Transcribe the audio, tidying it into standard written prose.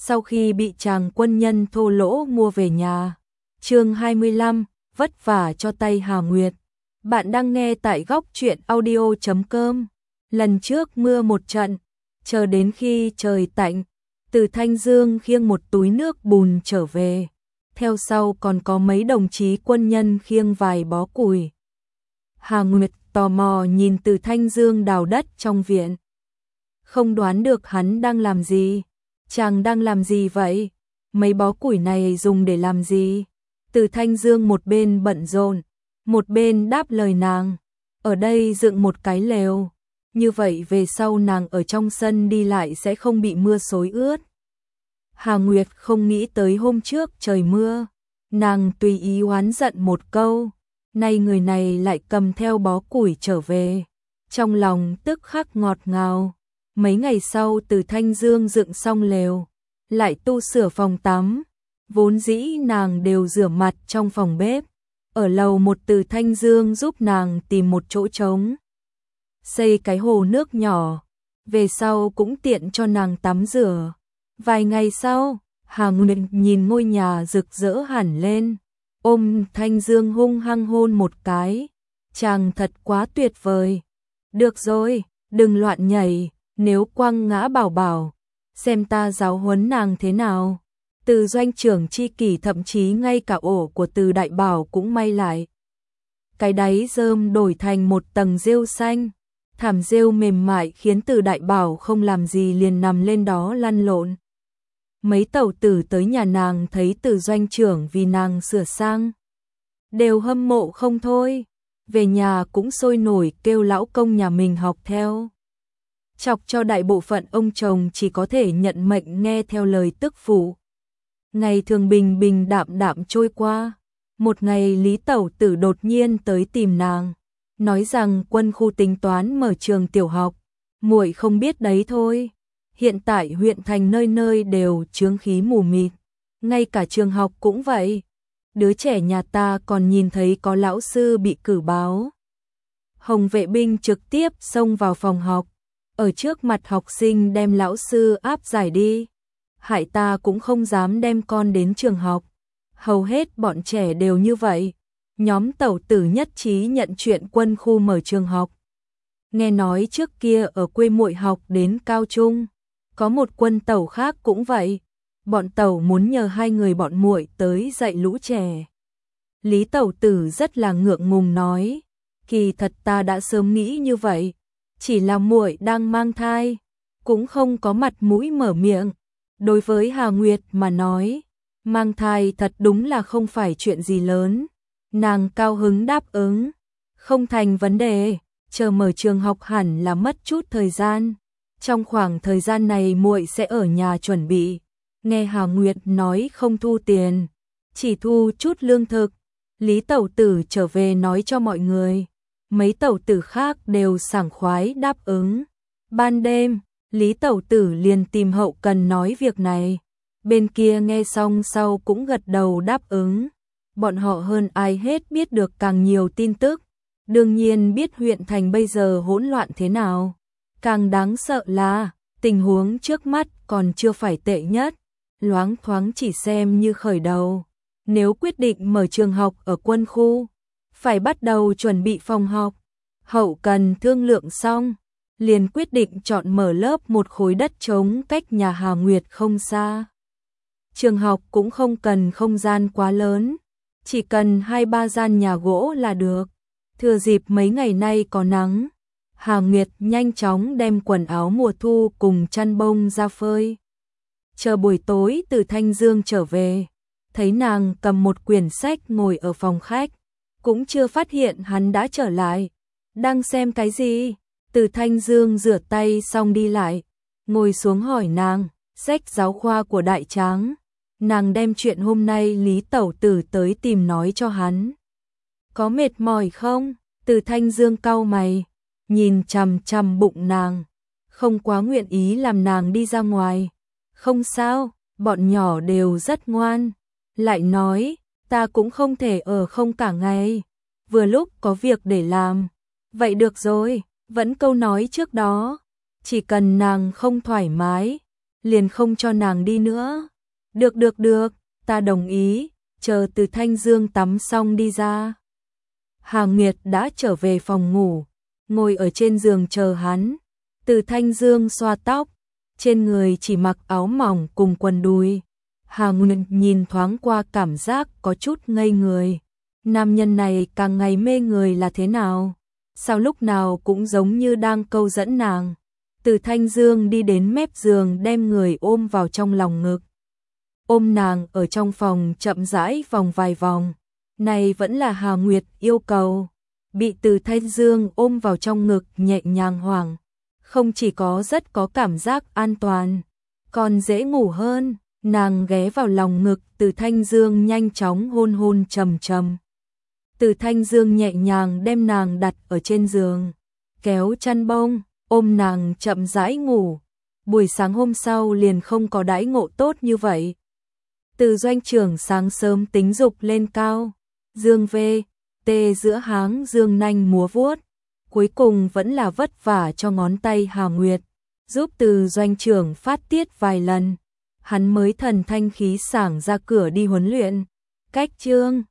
sau khi bị chàng quân nhân thô lỗ mua về nhà. Chương 25, vất vả cho tay Hà Nguyệt. Bạn đang nghe tại góc truyện audio.com. Lần trước mưa một trận, chờ đến khi trời tạnh, Từ Thanh Dương khiêng một túi nước bùn trở về. Theo sau còn có mấy đồng chí quân nhân khiêng vài bó củi. Hà Nguyệt tò mò nhìn Từ Thanh Dương đào đất trong viện. Không đoán được hắn đang làm gì. Chàng đang làm gì vậy? Mấy bó củi này dùng để làm gì? Từ Thanh Dương một bên bận rộn, một bên đáp lời nàng. Ở đây dựng một cái lều. Như vậy về sau nàng ở trong sân đi lại sẽ không bị mưa xối ướt. Hà Nguyệt không nghĩ tới hôm trước trời mưa. Nàng tùy ý oán giận một câu. Nay người này lại cầm theo bó củi trở về. Trong lòng tức khắc ngọt ngào. Mấy ngày sau Từ Thanh Dương dựng xong lều, lại tu sửa phòng tắm. Vốn dĩ nàng đều rửa mặt trong phòng bếp. Ở lầu một Từ Thanh Dương giúp nàng tìm một chỗ trống, xây cái hồ nước nhỏ, về sau cũng tiện cho nàng tắm rửa. Vài ngày sau, Hà Nguyệt nhìn ngôi nhà rực rỡ hẳn lên, ôm Thanh Dương hung hăng hôn một cái. Chàng thật quá tuyệt vời. Được rồi, đừng loạn nhảy, nếu quăng ngã bảo bảo, xem ta giáo huấn nàng thế nào. Từ doanh trưởng chi kỷ thậm chí ngay cả ổ của Từ Đại Bảo cũng may lại. Cái đáy rơm đổi thành một tầng rêu xanh, thảm rêu mềm mại khiến Từ Đại Bảo không làm gì liền nằm lên đó lăn lộn. Mấy tẩu tử tới nhà nàng thấy Từ doanh trưởng vì nàng sửa sang, đều hâm mộ không thôi, về nhà cũng sôi nổi kêu lão công nhà mình học theo. Chọc cho đại bộ phận ông chồng chỉ có thể nhận mệnh nghe theo lời tức phụ. Ngày thường bình bình đạm đạm trôi qua. Một ngày Lý Tẩu Tử đột nhiên tới tìm nàng, nói rằng quân khu tính toán mở trường tiểu học. Muội không biết đấy thôi. Hiện tại huyện thành nơi nơi đều chướng khí mù mịt, ngay cả trường học cũng vậy. Đứa trẻ nhà ta còn nhìn thấy có lão sư bị cử báo. Hồng vệ binh trực tiếp xông vào phòng học, ở trước mặt học sinh đem lão sư áp giải đi. Hại ta cũng không dám đem con đến trường học. Hầu hết bọn trẻ đều như vậy. Nhóm tẩu tử nhất trí nhận chuyện quân khu mở trường học. Nghe nói trước kia ở quê muội học đến cao trung, có một quân tẩu khác cũng vậy. Bọn tẩu muốn nhờ hai người bọn muội tới dạy lũ trẻ. Lý tẩu tử rất là ngượng ngùng nói, kỳ thật ta đã sớm nghĩ như vậy, chỉ là muội đang mang thai, cũng không có mặt mũi mở miệng. Đối với Hà Nguyệt mà nói, mang thai thật đúng là không phải chuyện gì lớn. Nàng cao hứng đáp ứng, không thành vấn đề, chờ mở trường học hẳn là mất chút thời gian. Trong khoảng thời gian này muội sẽ ở nhà chuẩn bị. Nghe Hà Nguyệt nói không thu tiền, chỉ thu chút lương thực, Lý tẩu tử trở về nói cho mọi người. Mấy tẩu tử khác đều sảng khoái đáp ứng. Ban đêm, Lý tẩu tử liền tìm hậu cần nói việc này. Bên kia nghe xong sau cũng gật đầu đáp ứng. Bọn họ hơn ai hết biết được càng nhiều tin tức. Đương nhiên biết huyện thành bây giờ hỗn loạn thế nào. Càng đáng sợ là tình huống trước mắt còn chưa phải tệ nhất, loáng thoáng chỉ xem như khởi đầu. Nếu quyết định mở trường học ở quân khu, phải bắt đầu chuẩn bị phòng học. Hậu cần thương lượng xong, liền quyết định chọn mở lớp một khối đất trống cách nhà Hà Nguyệt không xa. Trường học cũng không cần không gian quá lớn, chỉ cần 2-3 gian nhà gỗ là được. Thừa dịp mấy ngày nay có nắng, Hà Nguyệt nhanh chóng đem quần áo mùa thu cùng chăn bông ra phơi. Chờ buổi tối Từ Thanh Dương trở về, thấy nàng cầm một quyển sách ngồi ở phòng khách, cũng chưa phát hiện hắn đã trở lại. Đang xem cái gì? Từ Thanh Dương rửa tay xong đi lại, ngồi xuống hỏi nàng, sách giáo khoa của Đại Tráng. Nàng đem chuyện hôm nay Lý tẩu tử tới tìm nói cho hắn. Có mệt mỏi không? Từ Thanh Dương cau mày, nhìn chằm chằm bụng nàng, không quá nguyện ý làm nàng đi ra ngoài. Không sao, bọn nhỏ đều rất ngoan. Lại nói, ta cũng không thể ở không cả ngày, vừa lúc có việc để làm. Vậy được rồi, vẫn câu nói trước đó, chỉ cần nàng không thoải mái, liền không cho nàng đi nữa. Được, ta đồng ý, chờ Từ Thanh Dương tắm xong đi ra. Hà Nguyệt đã trở về phòng ngủ, ngồi ở trên giường chờ hắn. Từ Thanh Dương xoa tóc, trên người chỉ mặc áo mỏng cùng quần đùi. Hà Nguyệt nhìn thoáng qua cảm giác có chút ngây người. Nam nhân này càng ngày mê người là thế nào? Sao lúc nào cũng giống như đang câu dẫn nàng? Từ Thanh Dương đi đến mép giường đem người ôm vào trong lòng ngực. Ôm nàng ở trong phòng chậm rãi vòng vài vòng. Này vẫn là Hà Nguyệt yêu cầu. Bị Từ Thanh Dương ôm vào trong ngực nhẹ nhàng hoảng. Không chỉ rất có cảm giác an toàn, còn dễ ngủ hơn. Nàng ghé vào lòng ngực Từ Thanh Dương nhanh chóng hôn trầm trầm. Từ Thanh Dương nhẹ nhàng đem nàng đặt ở trên giường, kéo chăn bông, ôm nàng chậm rãi ngủ. Buổi sáng hôm sau liền không có đãi ngộ tốt như vậy. Từ doanh trưởng sáng sớm tính dục lên cao, dương về, tê giữa háng dương nanh múa vuốt. Cuối cùng vẫn là vất vả cho ngón tay Hà Nguyệt, giúp Từ doanh trưởng phát tiết vài lần. Hắn mới thần thanh khí sảng ra cửa đi huấn luyện. Cách chương